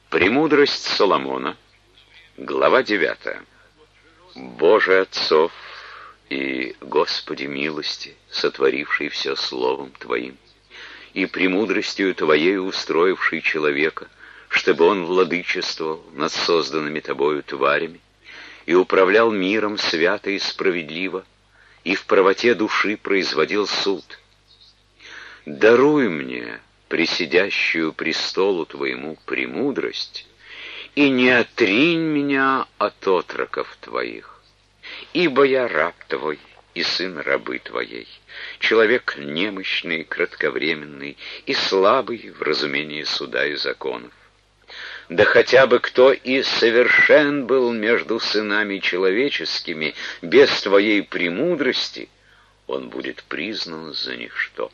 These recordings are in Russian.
Премудрость Соломона, глава 9. Боже отцов и Господи милости, сотворивший все словом Твоим, и премудростью Твоей устроивший человека, чтобы он владычествовал над созданными Тобою тварями, и управлял миром свято и справедливо, и в правоте души производил суд. Даруй мне, присидящую престолу Твоему, премудрость, и не отринь меня от отроков Твоих, ибо я раб Твой и сын рабы Твоей, человек немощный, кратковременный и слабый в разумении суда и законов. Да хотя бы кто и совершен был между сынами человеческими, без Твоей премудрости, он будет признан за ничто.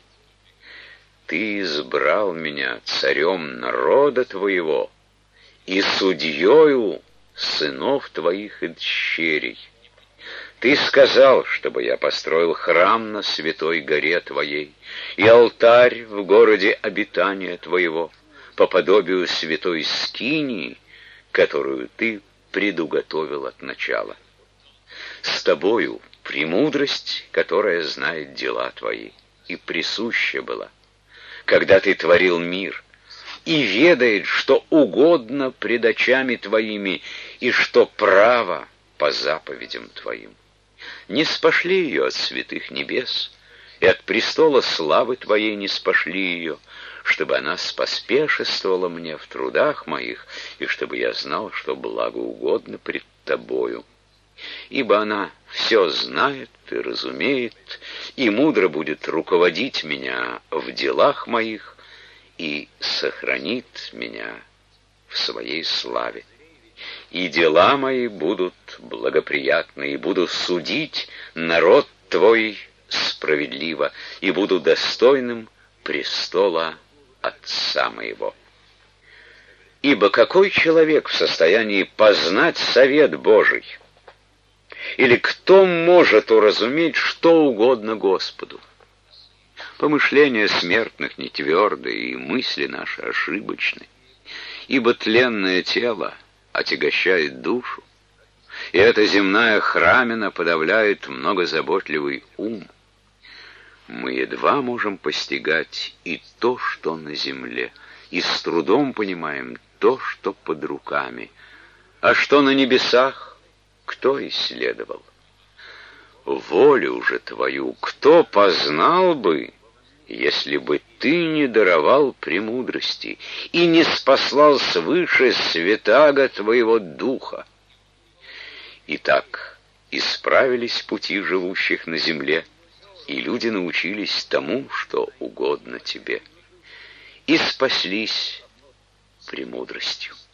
Ты избрал меня царем народа Твоего и судьею сынов Твоих и дщерей. Ты сказал, чтобы я построил храм на святой горе Твоей и алтарь в городе обитания Твоего, по подобию святой скинии, которую Ты предуготовил от начала. С Тобою премудрость, которая знает дела Твои, и присуща была, когда Ты творил мир, и ведает, что угодно пред очами Твоими, и что право по заповедям Твоим. Не спошли ее от святых небес, и от престола славы Твоей не спошли ее, чтобы она споспешествовала мне в трудах моих, и чтобы я знал, что благоугодно пред Тобою. Ибо она все знает и разумеет, и мудро будет руководить меня в делах моих, и сохранит меня в своей славе. И дела мои будут благоприятны, и буду судить народ Твой справедливо, и буду достойным престола Отца моего. Ибо какой человек в состоянии познать совет Божий? Или кто может уразуметь что угодно Господу? Помышления смертных не тверды, и мысли наши ошибочны. Ибо тленное тело отягощает душу, и эта земная храмина подавляет многозаботливый ум. Мы едва можем постигать и то, что на земле, и с трудом понимаем то, что под руками. А что на небесах, кто исследовал? Волю же Твою кто познал бы, если бы Ты не даровал премудрости и не спаслал свыше святаго Твоего Духа? Итак, исправились пути живущих на земле, и люди научились тому, что угодно Тебе, и спаслись премудростью.